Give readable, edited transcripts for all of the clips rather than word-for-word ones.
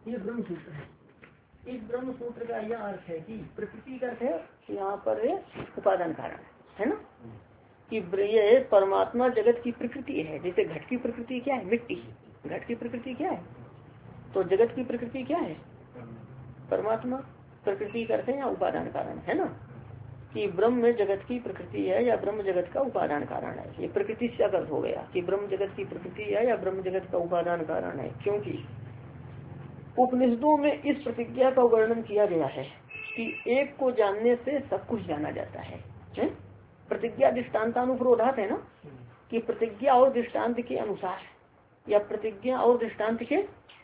ये ब्रह्म सूत्र है। इस ब्रह्म सूत्र का यह अर्थ है कि प्रकृति का अर्थ है यहाँ पर उपादान कारण है ना, कि ये परमात्मा जगत की प्रकृति है। जैसे घट की प्रकृति क्या है, मिट्टी। घट की प्रकृति क्या है, तो जगत की प्रकृति क्या है, परमात्मा। प्रकृति करते हैं या उपादान कारण है ना, कि ब्रह्म में जगत की प्रकृति है या ब्रह्म जगत का उपादान कारण है। ये प्रकृति से अर्थ हो गया कि ब्रह्म जगत की प्रकृति है या ब्रह्म जगत का उपादान कारण है। क्योंकि उपनिषदों में इस प्रतिज्ञा का वर्णन किया गया है कि एक को जानने से सब कुछ जाना जाता है, प्रतिज्ञा दृष्टान्तानुप्रोधात है ना, कि प्रतिज्ञा और दृष्टांत के अनुसार या प्रतिज्ञा और दृष्टांत के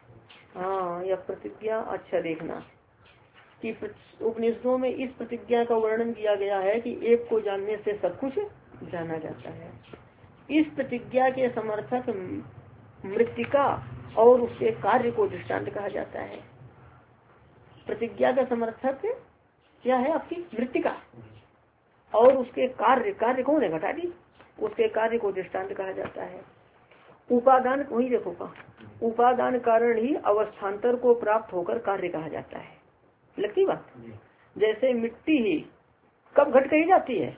या प्रतिज्ञा, अच्छा देखना कि उपनिषदों में इस प्रतिज्ञा का वर्णन किया गया है कि एक को जानने से सब कुछ जाना जाता है। इस प्रतिज्ञा के समर्थक मृत्तिका और उसके कार्य को दृष्टांत कहा जाता है। प्रतिज्ञा का समर्थक क्या है, आपकी मृत्तिका, और उसके कार्य कौन है, घटादी, उसके कार्य को दृष्टांत कहा जाता है। उपादान, वही देखो का उपादान कारण ही अवस्थान्तर को प्राप्त होकर कार्य कहा जाता है। लगती बात, जैसे मिट्टी ही कब घट कही जाती है,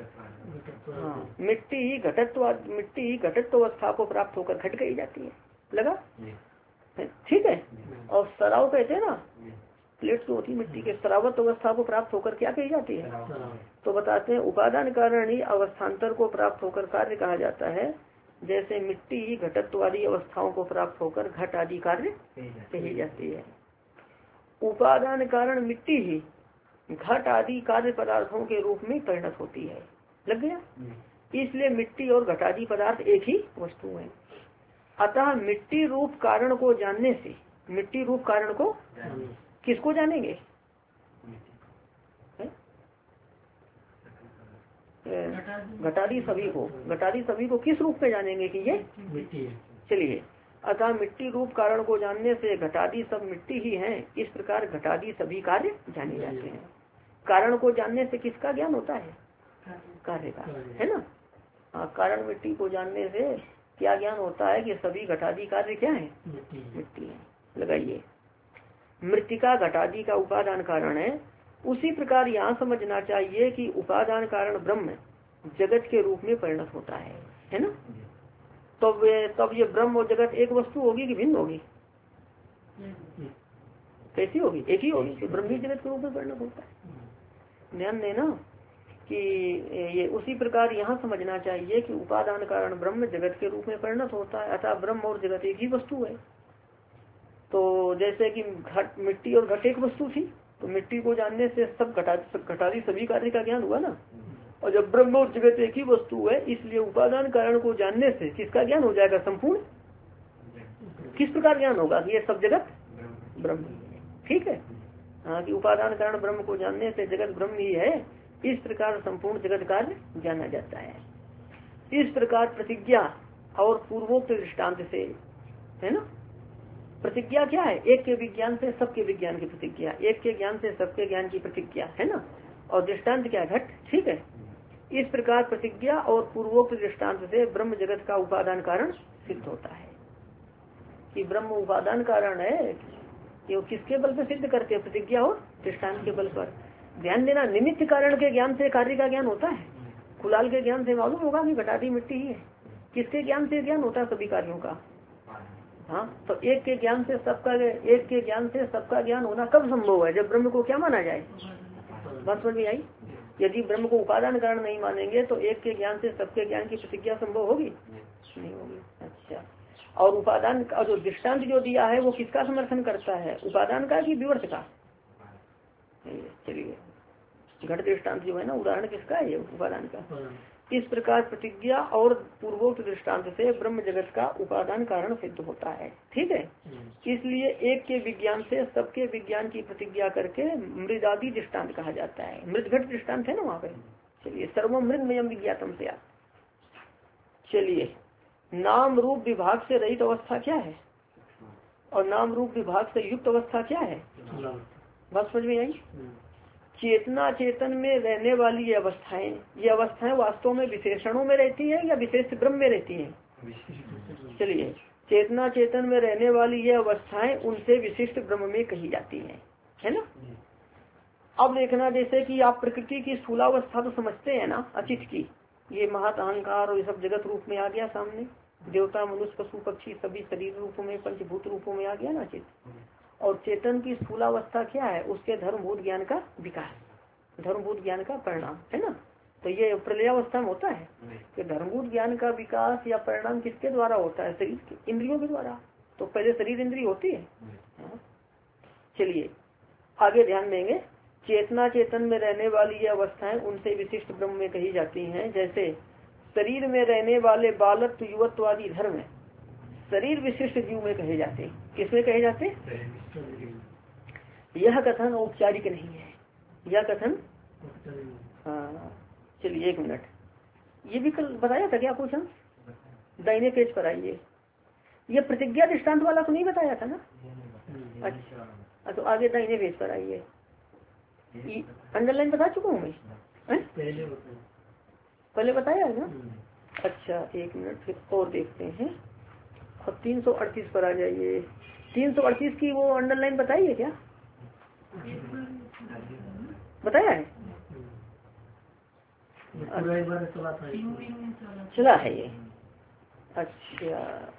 मिट्टी ही घटत्व अवस्था को प्राप्त होकर घट कही जाती है। लगा, ठीक है। और सराव कहते हैं ना, प्लेट जो होती मिट्टी के सरावत अवस्था को प्राप्त होकर क्या कही जाती है, तो बताते हैं उपादान कारण ही अवस्थान्तर को प्राप्त होकर कार्य कहा जाता है। जैसे मिट्टी ही घटत्व आदि अवस्थाओं को प्राप्त होकर घट आदि कार्य कही जाती है। उपादान कारण मिट्टी ही घट आदि कार्य पदार्थों के रूप में परिणत होती है। लग गया, इसलिए मिट्टी और घट आदि पदार्थ एक ही वस्तु है। अतः मिट्टी रूप कारण को जानने से, मिट्टी रूप कारण को किसको जानेंगे, घटादी सभी को किस रूप में जानेंगे कि ये मिट्टी है। चलिए, अतः मिट्टी रूप कारण को जानने से घटादी सब मिट्टी ही हैं। इस प्रकार घटादी सभी कार्य जाने जाते हैं। कारण को जानने से किसका ज्ञान होता है, कार्य का, है ना। कारण मिट्टी को जानने से क्या ज्ञान होता है कि सभी घटादी कार्य क्या है, मिट्टी है। लगाइए, मृत्तिका घटादी का उपादान कारण है। उसी प्रकार यहाँ समझना चाहिए कि उपादान कारण ब्रह्म जगत के रूप में परिणत होता है ना। तब ये ब्रह्म और जगत एक वस्तु होगी कि भिन्न होगी, कैसी होगी, एक ही होगी, तो ब्रह्म ही जगत के रूप में परिणत होता है। ध्यान देना कि ये उसी प्रकार यहाँ समझना चाहिए कि उपादान कारण ब्रह्म जगत के रूप में परिणत होता है। अतः ब्रह्म और जगत एक ही वस्तु है। तो जैसे कि घट, मिट्टी और घट एक वस्तु थी, तो मिट्टी को जानने से सब घटादी सभी कार्य का ज्ञान हुआ ना। और जब ब्रह्म और जगत एक ही वस्तु है, इसलिए उपादान कारण को जानने से किसका ज्ञान हो जाएगा, संपूर्ण। किस प्रकार ज्ञान होगा कि ये सब जगत ब्रह्म, ठीक है। हाँ, कि उपादान कारण ब्रह्म को जानने से जगत ब्रह्म ही है। इस प्रकार संपूर्ण जगत कार्य जाना जाता है। इस प्रकार प्रतिज्ञा और पूर्वोक्त दृष्टांत से, है ना। प्रतिज्ञा क्या है, एक के विज्ञान से सबके विज्ञान की प्रतिज्ञा, एक के ज्ञान से सबके ज्ञान की प्रतिज्ञा, है ना। और दृष्टांत क्या, घट, ठीक है। इस प्रकार प्रतिज्ञा और पूर्वोक्त दृष्टांत से ब्रह्म जगत का उपादान कारण सिद्ध होता है कि ब्रह्म उपादान कारण है। ये किसके बल पर सिद्ध करते हैं, प्रतिज्ञा और दृष्टांत के बल पर। ध्यान देना, निमित्त कारण के ज्ञान से कार्य का ज्ञान होता है। कुलाल के ज्ञान से मालूम होगा कि घटादी मिट्टी ही है। किसके ज्ञान से ज्ञान होता है, सभी कार्यों का। हाँ, तो एक के ज्ञान से सबका ज्ञान होना कब संभव है, जब ब्रह्म को क्या माना जाए, बात समझ में आई। यदि ब्रह्म को उपादान कारण नहीं मानेंगे तो एक के ज्ञान से सबके ज्ञान की प्रतिज्ञा संभव होगी, नहीं होगी। अच्छा, और उपादान का जो दृष्टांत जो दिया है वो किसका समर्थन करता है, उपादान का कि विवर्त का। चलिए, घट दृष्टांत जो है ना, उदाहरण किसका है, ये उपादान का। इस प्रकार प्रतिज्ञा और पूर्वोक्त दृष्टांत से ब्रह्म जगत का उपादान कारण सिद्ध होता है, ठीक है। इसलिए एक के विज्ञान से सबके विज्ञान की प्रतिज्ञा करके मृदादि दृष्टांत कहा जाता है। मृदघट दृष्टांत है ना वहाँ पे। चलिए, सर्वमृदमयम विज्ञातम से। चलिए, नाम रूप विभाग से रहित अवस्था क्या है और नाम रूप विभाग से युक्त अवस्था क्या है, बात समझ में आई। चेतना चेतन में रहने वाली ये अवस्थाएं वास्तव में विशेषणों में रहती है या विशेष ब्रह्म में रहती है। चलिए, चेतना चेतन में रहने वाली ये अवस्थाएं उनसे विशिष्ट ब्रह्म में कही जाती हैं, है ना। अब देखना, जैसे कि आप प्रकृति की स्थूलावस्था तो समझते हैं ना, अचित की, ये महत अहंकार और ये सब जगत रूप में आ गया सामने, देवता मनुष्य पशु पक्षी सभी शरीर रूपों में पंचभूत रूपों में आ गया ना चित। और चेतन की स्थूलावस्था क्या है, उसके धर्मभूत ज्ञान का विकास, धर्मभूत ज्ञान का परिणाम, है ना। तो ये प्रलयावस्था में होता है कि धर्मभूत ज्ञान का विकास या परिणाम किसके द्वारा होता है, शरीर के इंद्रियों के द्वारा। तो पहले शरीर इंद्रिय होती है। चलिए आगे ध्यान देंगे। चेतना चेतन में रहने वाली ये अवस्थाएं उनसे विशिष्ट ब्रह्म में कही जाती हैं। जैसे शरीर में रहने वाले बालत्व युवत्व धर्म शरीर विशिष्ट जीव में कहे जाते हैं। किसमें कहे जाते? यह कथन औपचारिक नहीं है, यह कथन। हाँ चलिए 1 मिनट, ये भी कल बताया था क्या कुछ हम? दाहिने पेज पर आइए। ये प्रतिज्ञा दृष्टांत वाला तो नहीं बताया था ना? अच्छा तो आगे दाहिने पेज पर आइए। अंडरलाइन बता चुका हूँ मैं, पहले बताया है ना। अच्छा 1 मिनट फिर और देखते हैं। अब 338 पर आ जाइए। 338 की वो अंडरलाइन बताई है क्या? बताया है, चला है ये। अच्छा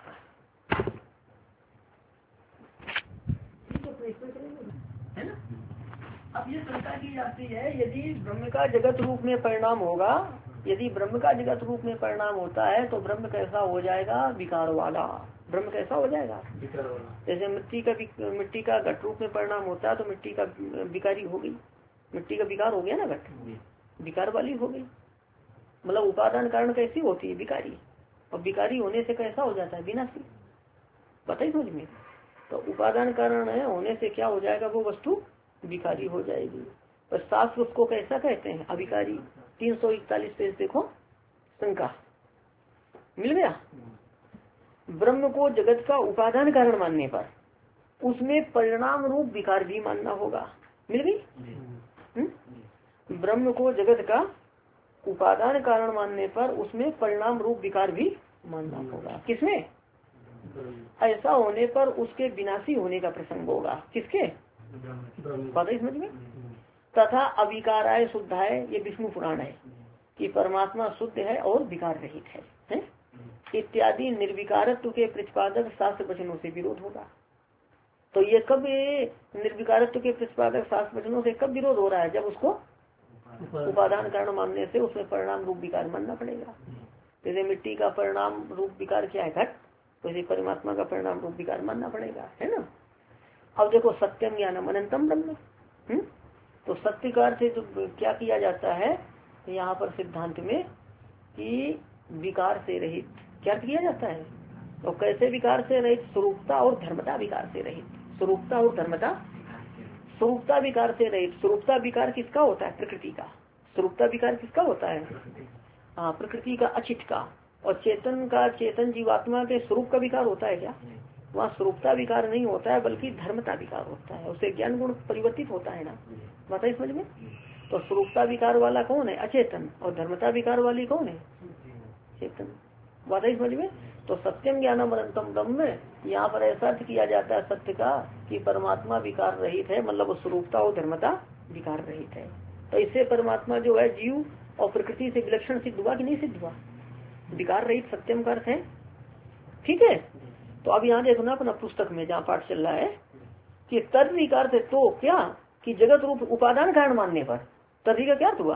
है ना। अब ये शंका की जाती है, यदि ब्रह्म का जगत रूप में परिणाम होगा, यदि ब्रह्म का जगत रूप में परिणाम होता है तो ब्रह्म कैसा हो जाएगा? विकार वाला। ब्रह्म कैसा हो जाएगा? जैसे मिट्टी का घट रूप में परिणाम होता है तो मिट्टी का विकारी हो गई, मिट्टी का विकार हो गया ना, घट विकार वाली हो गई। मतलब उपादान कारण कैसी होती है? विकारी। और विकारी होने से कैसा हो जाता है? विनाशी। पता ही समझ में। तो उपादान कारण है होने से क्या हो जाएगा? वो वस्तु विकारी हो जाएगी। पर शास्त्र उसको कैसा कहते हैं? अविकारी। 341 पेज देखो, शंका मिल गया। ब्रह्म को जगत का उपादान कारण मानने पर उसमें परिणाम रूप विकार भी मानना होगा। मिल गई। ब्रह्म को जगत का उपादान कारण मानने पर उसमें परिणाम रूप विकार भी मानना होगा। किसमें? ऐसा होने पर उसके विनाशी होने का प्रसंग होगा। किसके? बात है समझ में। तथा अविकाराय शुद्ध है, ये विष्णु पुराण है कि परमात्मा शुद्ध है और विकार रहित है, इत्यादि निर्विकारत्व के प्रतिपादक शास्त्र वचनों से विरोध होगा। तो ये कब निर्विकारत्व के प्रतिपादक शास्त्र वचनों से कब विरोध हो रहा है? जब उसको उपादान कारण मानने से उसमें परिणाम रूप विकार मानना पड़ेगा। जैसे मिट्टी का परिणाम रूप विकार क्या है? घट। वैसे परमात्मा का परिणाम रूप विकार मानना पड़ेगा, है ना। अब देखो सत्यम ज्ञानम अनंतम ब्रह्म। तो सत्य का अर्थ जो क्या किया जाता है यहाँ पर सिद्धांत में कि विकार से रहित। क्या किया जाता है? तो कैसे विकार से रहित? स्वरूपता और धर्मता विकार से रहित। स्वरूपता और धर्मता, स्वरूपता विकार से रहित। स्वरूपता विकार किसका होता है? प्रकृति का। स्वरूपता विकार किसका होता है? हाँ प्रकृति का, अचित का। और चेतन का, चेतन जीवात्मा के स्वरूप का विकार होता है क्या? वहाँ स्वरूपता विकार नहीं होता है बल्कि धर्मता विकार होता है। उससे ज्ञान गुण परिवर्तित होता है ना। बताइए समझ में। तो स्वरूपता विकार वाला कौन है? अचेतन। और धर्मता विकार वाली कौन है? चेतन। बताइए समझ में। तो सत्यम ज्ञानम अनंतम ब्रह्म में यहाँ पर ऐसा अर्थ किया जाता है सत्य का कि परमात्मा विकार रहित है, मतलब स्वरूपता और धर्मता विकार रहित है। तो इससे परमात्मा जो है जीव और प्रकृति से विलक्षण सिद्ध हुआ कि नहीं सिद्ध हुआ? विकार रहित सत्यम का अर्थ है। ठीक है। तो अब यहाँ देखो ना अपना पुस्तक में जहाँ पाठ चल रहा है कि तद विकार से तो क्या कि जगत रूप उपादान कारण मानने पर तभी का क्या हुआ?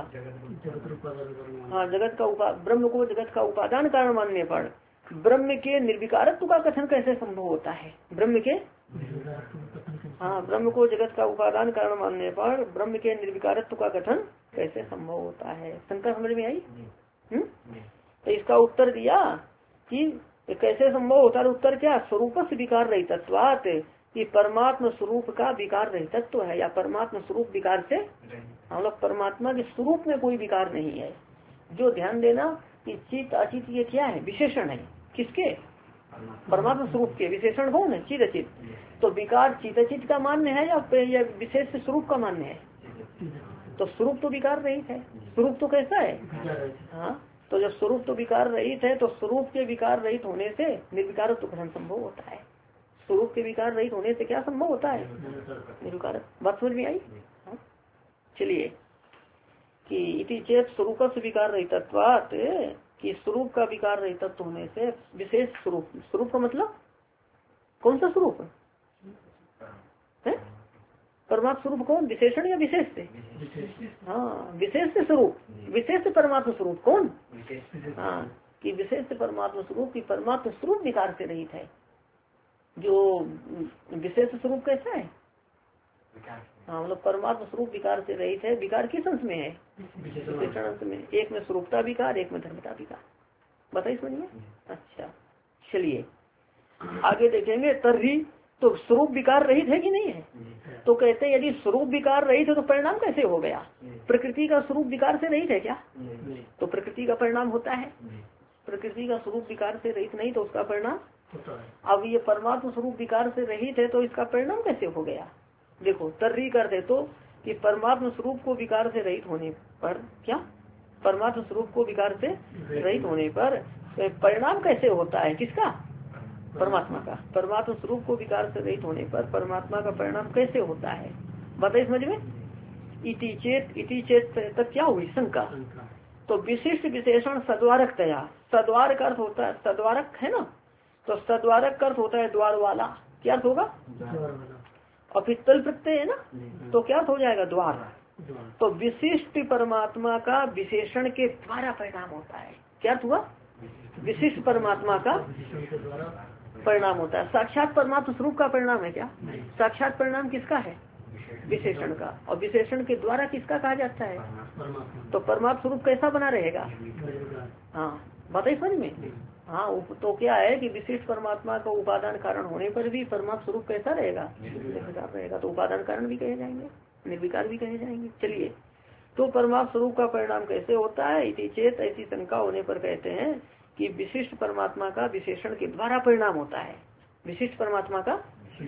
हाँ जगत का ब्रह्म को जगत का उपादान कारण मानने पर ब्रह्म के निर्विकारत्व का कथन कैसे संभव होता है? ब्रह्म के, हाँ ब्रह्म को जगत का उपादान कारण मानने पर ब्रह्म के निर्विकारत्व का कथन कैसे संभव होता है? शंका समझ में आई? तो इसका उत्तर दिया कि कैसे संभव होता है। उत्तर क्या? स्वरूप से विकार रहित तत्वात, कि परमात्मा स्वरूप का विकार रहित तत्व है, या परमात्मा स्वरूप विकार से, हम लोग परमात्मा के स्वरूप में कोई विकार नहीं है। जो ध्यान देना कि चित अचित ये क्या है? विशेषण है। किसके? परमात्मा स्वरूप के। विशेषण कौन है? चित अचित। तो विकार चित अचित का मान्य है या विशेष स्वरूप का मान्य है? तो स्वरूप तो विकार रहित है। स्वरूप तो कैसा है? हाँ तो जब स्वरूप तो विकार रहित है तो स्वरूप के विकार रहित होने से निर्विकार तो कथन संभव होता है। स्वरूप के विकार रहित होने से क्या संभव होता है? निर्विकार। बात समझ में आई? हाँ? चलिए कि इति चेत स्वरूप से विकार रहितत्वात्, कि स्वरूप का विकार रहितत्व होने से विशेष स्वरूप, स्वरूप का मतलब कौन सा स्वरूप है? परमात्मा स्वरूप कौन? विशेषण या विशेष से? हाँ, विशेष से स्वरूप, विशेष से परमात्मा स्वरूप कौन? हाँ, कि विशेष से परमात्मा स्वरूप, की परमात्मा स्वरूप विकार से रहित है। जो विशेष स्वरूप कैसा है? हाँ, मतलब परमात्मा स्वरूप विकार से रहित है। विकार किस अंश में है? विशेषण अंश में। एक में स्वरूपता विकार, एक में धर्मता विकार। बताइए समझिए। अच्छा चलिए आगे देखेंगे। तर्हि तो स्वरूप विकार रहित है कि नहीं है? तो कहते हैं यदि स्वरूप विकार रहित है तो परिणाम कैसे हो गया? प्रकृति का स्वरूप विकार से रहित है क्या? तो प्रकृति का परिणाम होता है। प्रकृति का स्वरूप विकार से रहित नहीं तो उसका परिणाम। अब ये परमात्मा स्वरूप विकार से रहित है तो इसका परिणाम कैसे हो गया? देखो तर्री करते तो कि परमात्मा स्वरूप को विकार से रहित होने पर क्या? परमात्मा स्वरूप को विकार से रहित होने पर परिणाम कैसे होता है? किसका? परमात्मा का। परमात्मा स्वरूप को विकार से रहित होने पर परमात्मा का परिणाम कैसे होता है? बताइए समझ में। इति चेत तक क्या हुई? शंका। तो विशिष्ट विशेषण सद्वारक तया, सद्वार का अर्थ होता है, सद्वारक है ना, तो सद्वारक का अर्थ होता है द्वार वाला। क्या अर्थ होगा? और फिर तल प्रत्यय है ना, तो क्या अर्थ हो जाएगा? द्वार। तो विशिष्ट परमात्मा का विशेषण के द्वारा परिणाम होता है। क्या अर्थ हुआ? विशिष्ट परमात्मा का परिणाम होता है। साक्षात परमात्मा स्वरूप का परिणाम है क्या? साक्षात परिणाम किसका है? विशेषण का। और विशेषण के द्वारा किसका कहा जाता है? तो परमात्मा स्वरूप कैसा बना रहेगा? हाँ बताइए समझ में। हाँ तो क्या है कि विशिष्ट परमात्मा का उपादान कारण होने पर भी परमात्मा स्वरूप कैसा रहेगा? निर्विकार रहेगा। तो उपादान कारण भी कहे जाएंगे, निर्विकार भी कहे जाएंगे। चलिए तो परमात्मा स्वरूप का परिणाम कैसे होता है? इति चेत, ऐसी शंका होने पर कहते हैं कि विशिष्ट परमात्मा का विशेषण के द्वारा परिणाम होता है। विशिष्ट परमात्मा का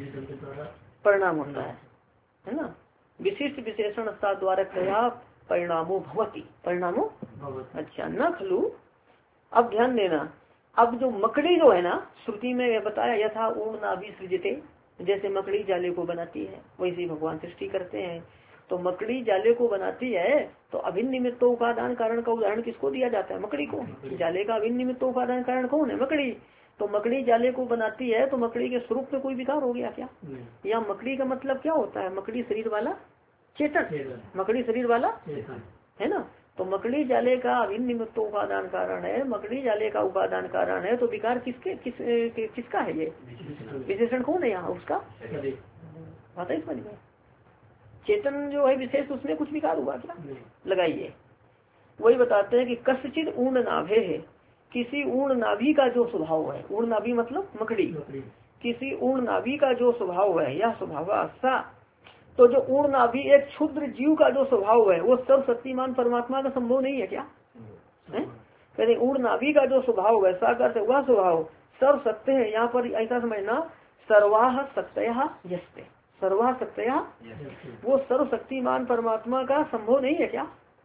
परिणाम होता है ना। विशिष्ट विशेषण द्वारा क्या परिणामो भवति, परिणामो। अच्छा न खलु। अब ध्यान देना, अब जो मकड़ी जो है ना, श्रुति में बताया यथा ऊर्ण नाभि सृजते, जैसे मकड़ी जाले को बनाती है वैसे भगवान सृष्टि करते हैं। तो मकड़ी जाले को बनाती है तो अभिन्न निमित्त उपादान कारण का उदाहरण किसको दिया जाता है? मकड़ी को। जाले का अभिन्न निमित्त उपादान कारण कौन है? मकड़ी। तो मकड़ी जाले को बनाती है तो मकड़ी के स्वरूप में कोई विकार हो गया क्या? या मकड़ी का मतलब क्या होता है? मकड़ी शरीर वाला चेतन, मकड़ी शरीर वाला है ना। तो मकड़ी जाले का अभिन्न निमित्त उपादान कारण है, मकड़ी जाले का उपादान कारण है। तो विकार किसका है? ये विशेषण कौन है यहाँ? उसका। आता है समझ में। चेतन जो है विशेष, उसमें कुछ विकार हुआ क्या? लगाइए। वही बताते हैं कि कस्यचित ऊर्ण नाभे है, किसी ऊर्ण नाभि का जो स्वभाव है, ऊर्ण नाभि मतलब मकड़ी, किसी ऊर्ण नाभि का जो स्वभाव है, यह स्वभाव सा। तो जो ऊर्ण नाभि एक क्षुद्र जीव का जो स्वभाव है वो सर्वशक्तिमान परमात्मा का संभव नहीं है क्या? कहते ऊर्ण नाभि का जो स्वभाव है, साकार से वह स्वभाव सर्व सत्य है। यहाँ पर ऐसा समझना, सर्वाह सत्या यस्ते, सर्वा सत्या, वो सर्वशक्तिमान परमात्मा का संभव नहीं है क्या?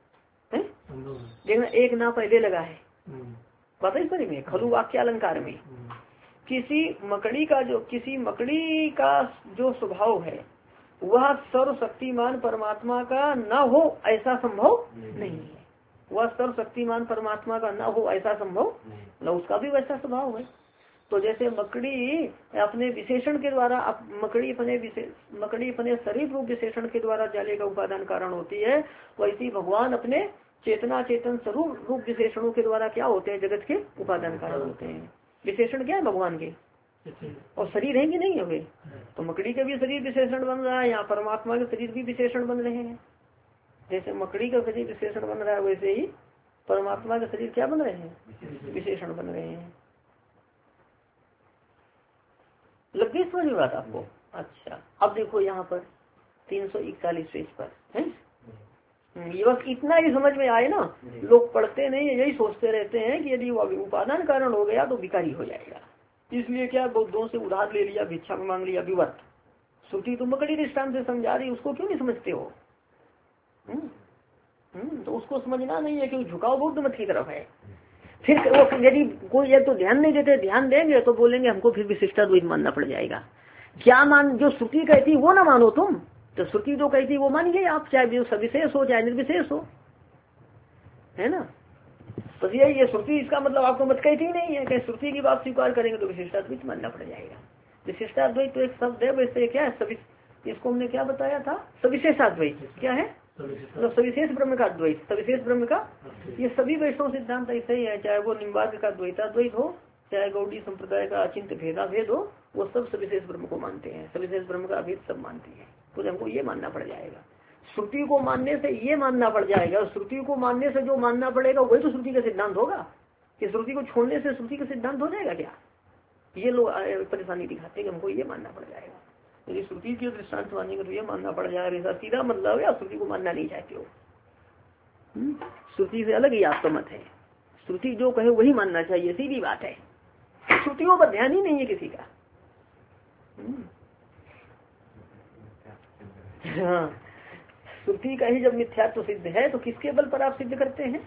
देखना एक ना पहले लगा है, पता है इसमें खलु वाक्य अलंकार में। किसी मकड़ी का जो स्वभाव है वह सर्वशक्तिमान परमात्मा का न हो ऐसा संभव नहीं है। वह सर्वशक्तिमान परमात्मा का न हो ऐसा संभव न, उसका भी वैसा स्वभाव है। तो जैसे मकड़ी अपने विशेषण के द्वारा, मकड़ी अपने शरीर रूप विशेषण के द्वारा जाले का उपादान कारण होती है, वैसी भगवान अपने चेतना चेतन स्वरूप रूप विशेषणों के द्वारा क्या होते हैं? जगत के उपादान कारण होते हैं। विशेषण क्या है भगवान के? और शरीर है कि नहीं है वे? तो मकड़ी के भी शरीर विशेषण बन रहा है, यहाँ परमात्मा के शरीर भी विशेषण बन रहे हैं। जैसे मकड़ी का शरीर विशेषण बन रहा है वैसे ही परमात्मा के शरीर क्या बन रहे हैं? विशेषण बन रहे हैं। लग गई समझ में बात आपको? अच्छा अब देखो यहाँ पर 341 पेज पर है, ये बस इतना ही समझ में आए ना। लोग पढ़ते नहीं, यही सोचते रहते हैं कि यदि उपादान कारण हो गया तो विकारी हो जाएगा। इसलिए क्या बौद्धों से उधार ले लिया, भिक्षा मांग लिया, विवर्त। श्रुति तो मकड़ी दृष्टांत से समझा रही, उसको क्यों नहीं समझते हो? तो उसको समझना नहीं है कि झुकाव बौद्ध मत की तरफ है। फिर वो यदि कोई एक तो ध्यान नहीं देते, ध्यान देंगे तो बोलेंगे हमको फिर विशिष्टाद्वैत मानना पड़ जाएगा। क्या मान, जो श्रुति कहती वो ना मानो तुम, तो श्रुति जो कहती वो मानिए आप, चाहे सविशेष हो चाहे निर्विशेष हो, है ना। तो ये श्रुति, इसका मतलब आपको मत कहती ही नहीं है कि श्रुति की बात स्वीकार करेंगे तो विशिष्टाद्वैत मानना पड़ जाएगा। विशिष्टाद्वैत तो एक शब्द है, वैसे क्या है, इसको हमने क्या बताया था, सविशेषाद्वैत क्या है, तो सविशेष ब्रह्म का अद्वैत, सविशेष ब्रह्म का, ये सभी वैष्णव सिद्धांत ऐसे ही है, चाहे वो निम्बार्क का द्वैताद्वैत हो, चाहे गौड़ी संप्रदाय का अचिंत्य भेदाभेद हो, वो सब सविशेष ब्रह्म को मानते हैं, सविशेष ब्रह्म का अभेद सब मानते हैं। तो हमको ये मानना पड़ जाएगा, श्रुति को मानने से ये मानना पड़ जाएगा, श्रुति को मानने से जो मानना पड़ेगा वही तो श्रुति का सिद्धांत होगा, कि श्रुति को छोड़ने से श्रुति का सिद्धांत हो जाएगा क्या, ये लोग परेशानी दिखाते हैं कि हमको ये मानना पड़ जाएगा। यदि श्रुति की दृष्टांत मानेंगे तो ये मानना पड़ जाएगा, ऐसा सीधा मतलब है, आप श्रुति को मानना नहीं चाहते हो। श्रुति से अलग ही आपका मत है, श्रुति जो कहे वही मानना चाहिए, सीधी बात है, श्रुतियों पर ध्यान ही नहीं है किसी का। हाँ, श्रुति का ही जब मिथ्यात्व सिद्ध है तो किसके बल पर आप सिद्ध करते हैं,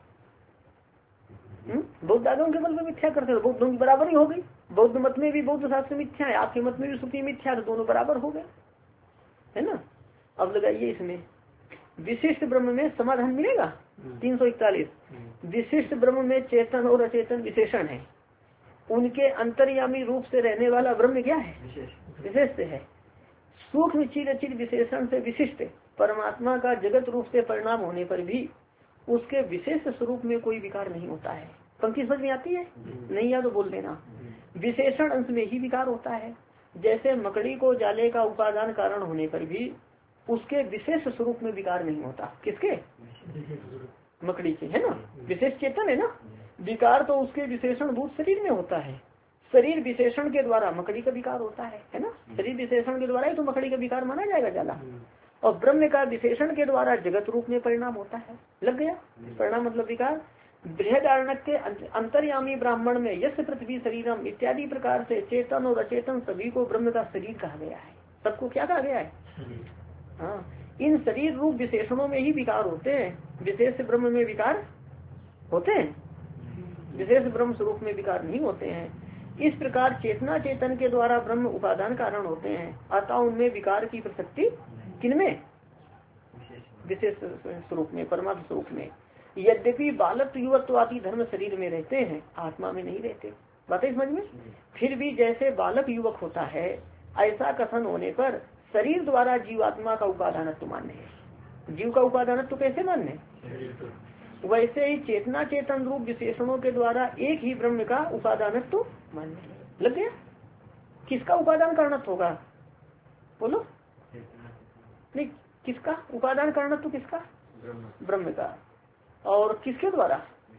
बौद्ध आगम के बल पर मिथ्या करते हैं, बौद्धों की बराबरी हो गई, बौद्ध मत में भी बौद्ध शास्त्र मिथ्या है, आपके मत में भी श्रुति मिथ्या, तो दोनों बराबर हो गए, है ना। अब लगाइए इसमें विशिष्ट ब्रह्म में समाधान मिलेगा 341। विशिष्ट ब्रह्म में चेतन और अचेतन विशेषण है, उनके अंतर्यामी रूप से रहने वाला ब्रह्म क्या है, विशेष है। सूक्ष्म चिर विशेषण से विशिष्ट परमात्मा का जगत रूप से परिणाम होने पर भी उसके विशेष स्वरूप में कोई विकार नहीं होता है। पंक्ति समझ में आती है, नहीं या तो बोल देना। विशेषण अंश में ही विकार होता है, जैसे मकड़ी को जाले का उपादान कारण होने पर भी उसके विशेष स्वरूप में विकार नहीं होता। किसके, मकड़ी के, है ना, विशेष चेतन है ना, विकार तो उसके विशेषण भूत शरीर में होता है, शरीर विशेषण के द्वारा मकड़ी का विकार होता है ना, शरीर विशेषण के द्वारा ही तो मकड़ी का विकार माना जाएगा जाला, और ब्रह्म का विशेषण के द्वारा जगत रूप में परिणाम होता है। लग गया, परिणाम मतलब विकार। बृहदारण्यक के अंतर्यामी ब्राह्मण में यश पृथ्वी शरीरम इत्यादि प्रकार से चेतन और अचेतन सभी को ब्रह्म का शरीर कहा गया है। सबको क्या कहा गया है, हाँ, इन शरीर रूप विशेषणों में ही विकार होते हैं, विशेष ब्रह्म में विकार होते हैं, विशेष ब्रह्म स्वरूप में विकार नहीं होते हैं। इस प्रकार चेतना चेतन के द्वारा ब्रह्म उपादान कारण होते हैं, अतः उनमें विकार की प्रसक्ति किनमें, विशेष स्वरूप में, परमात्मा स्वरूप में। यद्यपि बालक युवत्व आदि धर्म शरीर में रहते हैं, आत्मा में नहीं रहते, बातें समझ में। फिर भी जैसे बालक युवक होता है, ऐसा कथन होने पर शरीर द्वारा जीवात्मा का उपादानत्व मान्य है। जीव का उपादानत्व कैसे मान्य, वैसे ही चेतना चेतन रूप विशेषणों के द्वारा एक ही ब्रह्म का उपादानत्व मान्य है। लग गया, किसका उपादान कारणत्व होगा, बोलो, नहीं, किसका उपादान कारणत्व, किसका, ब्रह्म का, और किसके द्वारा,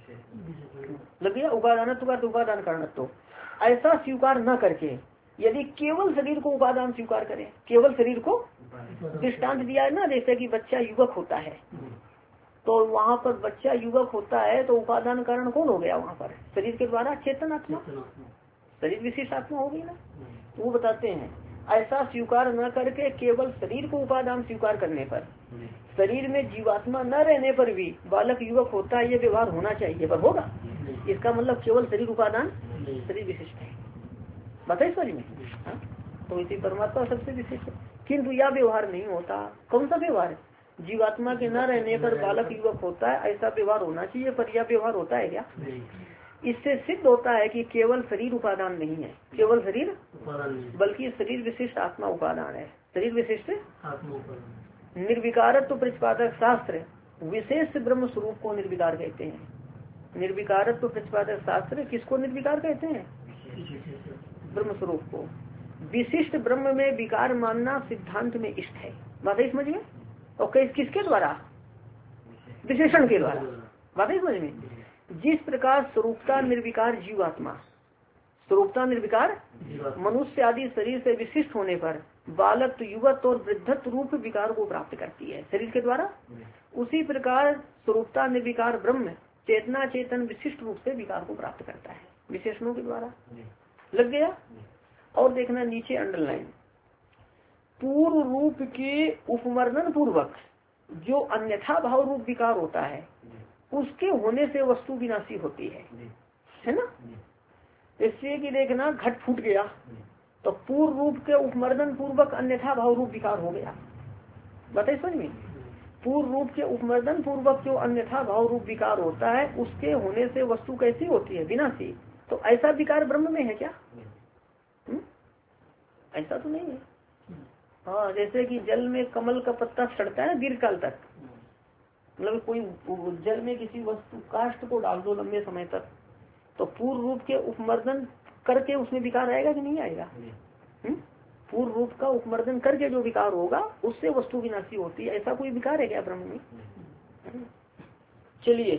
लग गया, उपादानत्व का उपादान कारणत्व। ऐसा स्वीकार न करके यदि केवल शरीर को उपादान स्वीकार करें, केवल शरीर को, दृष्टांत दिया है ना, जैसे कि बच्चा युवक होता है, तो वहाँ पर बच्चा युवक होता है तो उपादान कारण कौन हो गया, वहाँ पर शरीर के द्वारा चेतन आत्मा, शरीर विशिष्ट आत्मा हो गई ना। तो वो बताते हैं ऐसा स्वीकार न करके केवल शरीर को उपादान स्वीकार करने पर, शरीर में जीवात्मा न रहने पर भी बालक युवक होता है, ये व्यवहार होना चाहिए, पर होगा, इसका मतलब केवल शरीर उपादान, शरीर विशिष्ट है, बताइए समझ में। हाँ? तो इसी परमात्मा सबसे विशिष्ट, किंतु यह व्यवहार नहीं होता। कौन सा व्यवहार, जीवात्मा के न रहने पर बालक युवक होता है, ऐसा व्यवहार होना चाहिए, पर यह व्यवहार होता है क्या। इससे सिद्ध होता है कि केवल शरीर उपादान नहीं है, केवल शरीर बल्कि शरीर विशिष्ट आत्मा उपादान है, शरीर विशिष्ट आत्मा। निर्विकारत्व प्रतिपादक शास्त्र विशेष ब्रह्म स्वरूप को निर्विकार कहते हैं। निर्विकारत्व प्रतिपादक शास्त्र किसको निर्विकार कहते हैं, ब्रह्म स्वरूप को। विशिष्ट ब्रह्म में विकार मानना सिद्धांत में इष्ट है, बात है समझ में। और किसके द्वारा, विशेषण के द्वारा, बात है समझ में। जिस प्रकार स्वरूपता निर्विकार जीवात्मा, स्वरूपता निर्विकार मनुष्य आदि शरीर से विशिष्ट होने पर बालक युवक और वृद्धत्व रूप विकार को प्राप्त करती है शरीर के द्वारा, उसी प्रकार स्वरूपता निर्विकार ब्रह्म चेतना चेतन विशिष्ट रूप से विकार को प्राप्त करता है विशेषणों के द्वारा। लग गया। और देखना नीचे अंडरलाइन, पूर्व रूप के उपवर्णन पूर्वक जो अन्यथा भाव रूप विकार होता है, उसके होने से वस्तु विनाशी होती है ना। इसलिए कि देखना घट फूट गया तो पूर्व रूप के उपमर्दन पूर्वक अन्यथा भाव रूप विकार हो गया। बताइए समझ में, पूर्व रूप के उपमर्दन पूर्वक जो अन्यथा भाव रूप विकार होता है उसके होने से वस्तु कैसी होती है, विनाशी। तो ऐसा विकार ब्रह्म में है क्या? ऐसा तो नहीं है। हाँ, जैसे कि जल में कमल का पत्ता सड़ता है दीर्घ काल तक, मतलब कोई जल में किसी वस्तु काष्ठ को डाल दो लंबे समय तक, तो पूर्व रूप के उपमर्दन करके उसमें विकार आएगा कि नहीं आएगा? पूर्व रूप का उपमर्दन करके जो विकार होगा उससे वस्तु विनाशी होती है। ऐसा कोई विकार है क्या ब्रह्म में? चलिए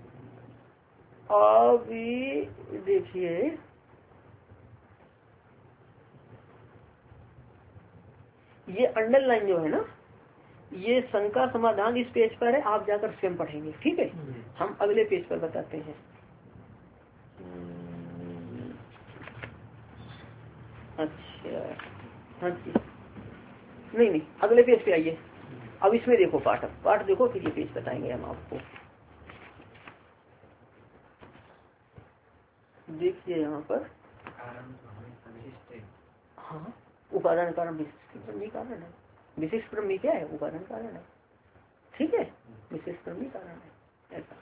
अभी देखिए, ये अंडरलाइन जो है ना, ये शंका समाधान इस पेज पर है, आप जाकर स्वयं पढ़ेंगे। ठीक है, हम अगले पेज पर बताते हैं। अच्छा हाँ जी, नहीं अगले पेज पे आइए। अब इसमें देखो पाठ देखो, फिर ये पेज बताएंगे हम आपको। देखिए यहाँ पर, हाँ उपादान कारण विशिष्ट ब्रह्मी कारण है। विशिष्ट ब्रह्मी क्या है? उपादान कारण है। ठीक है, विशिष्ट ब्रह्मी कारण है। ऐसा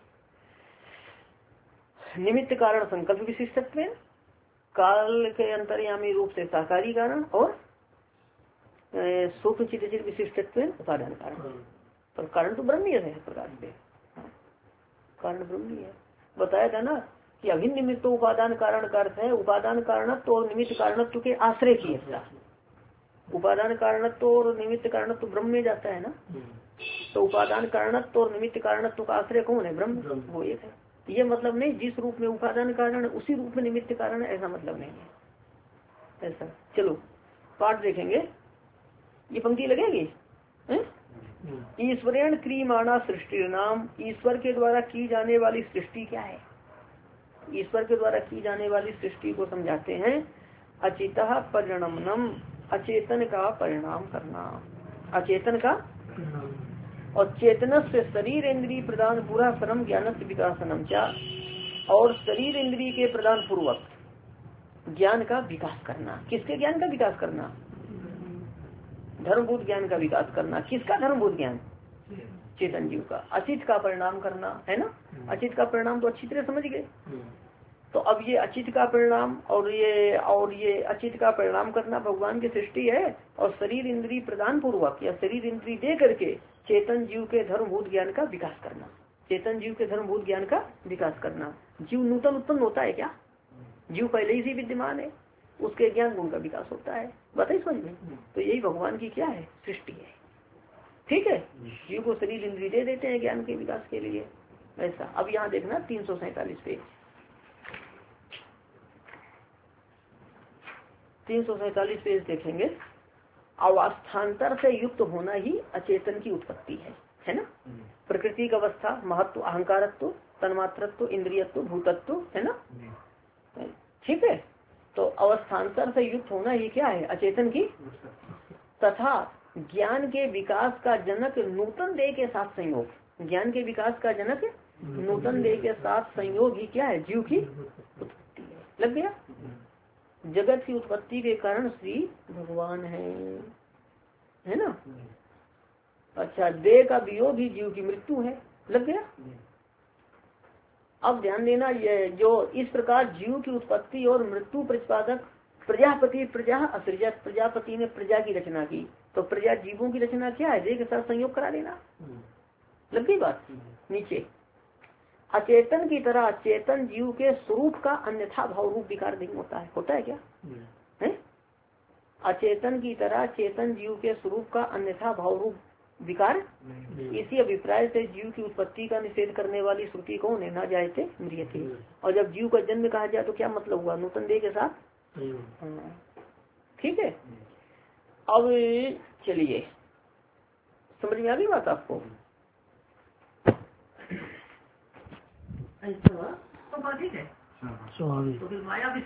निमित्त कारण संकल्प विशिष्टत्व, काल के अंतर्यामी रूप से साकारी कारण, और सूक्ष्म चित्त विशिष्टत्व उपादान कारण। पर कारण तो ब्रह्मी है प्रकार से, कारण ब्रह्मी है। बताया था ना कि अभिन्न निमित्त उपादान कारण का अर्थ है उपादान कारणत्व और निमित्त कारणत्व के आश्रय की ऐसा। उपादान कारणत्व और निमित्त कारणत्व ब्रह्म में जाता है ना, तो उपादान कारणत्व और निमित्त कारणत्व का आश्रय कौन है? ब्रह्म, वो एक है। ये मतलब नहीं जिस रूप में उपादान कारण उसी रूप में निमित्त कारण, ऐसा मतलब नहीं है ऐसा। चलो पाठ देखेंगे, ये पंक्ति लगेगी। ईश्वरेण क्रियमाणा सृष्टि नाम, ईश्वर के द्वारा की जाने वाली सृष्टि क्या है? ईश्वर के द्वारा की जाने वाली सृष्टि को समझाते हैं। अचितः परिणमनम, अचेतन का परिणाम करना, अचेतन का, और चेतन से शरीर इंद्रिय प्रदान पूरा परम ज्ञान विकासनम चा, और शरीर इंद्रिय के प्रदान पूर्वक ज्ञान का विकास करना। किसके ज्ञान का विकास करना? धर्मभूत ज्ञान का विकास करना। किसका धर्मभूत ज्ञान? चेतन जीव का। अचित का परिणाम करना है ना। अचित का परिणाम तो अच्छी तरह समझ गए। तो अब ये अचित का परिणाम और ये अचित का परिणाम करना भगवान की सृष्टि है, और शरीर इंद्रिय प्रदान पूर्वक या शरीर इंद्रिय दे करके चेतन जीव के धर्मभूत ज्ञान का विकास करना। चेतन जीव के धर्मभूत ज्ञान का विकास करना। जीव नूतन उत्पन्न होता है क्या? जीव पहले ही विद्यमान है, उसके ज्ञान गुण का विकास होता है। बताइए समझ में। तो यही भगवान की क्या है? सृष्टि है। ठीक है, जीव को शरीर इंद्रिय दे देते हैं ज्ञान के विकास के लिए, ऐसा। अब यहाँ देखना 347 पेज, 347 पेज देखेंगे। अवस्थान्तर से युक्त होना ही अचेतन की उत्पत्ति है ना। प्रकृति का अवस्था, महत्व, अहंकारत्व, तन्मात्रत्व, इंद्रियत्व, भूतत्व, है ना। ठीक है, तो अवस्थान्तर से युक्त होना ही क्या है? अचेतन की, तथा ज्ञान के विकास का जनक नूतन देह के साथ संयोग। ज्ञान के विकास का जनक नूतन देह के साथ संयोग ही क्या है? जीव की उत्पत्ति है। लग गया। जगत की उत्पत्ति के कारण श्री भगवान है ना। अच्छा, देह का वियोग ही जीव की मृत्यु है। लग गया। अब ध्यान देना, ये जो इस प्रकार जीव की उत्पत्ति और मृत्यु प्रतिपादक प्रजापति, प्रजा असृजत, प्रजापति ने प्रजा की रचना की, तो प्रजा जीवों की रचना क्या है? देह के साथ संयोग करा देना। लग गई बात। नीचे अचेतन की तरह चेतन जीव के स्वरूप का अन्यथा भाव रूप विकार नहीं होता है। होता है क्या? है? अचेतन की तरह चेतन जीव के स्वरूप का अन्यथा भाव रूप विकार। इसी अभिप्राय से जीव की उत्पत्ति का निषेध करने वाली श्रुति कौन है? ना जायते म्रियते। और जब जीव का जन्म कहा जाए तो क्या मतलब हुआ? नूतन देह के साथ। ठीक है, अब चलिए समझ में आ गई बात आपको? ऐसा तो बात ठीक है। तो फिर माया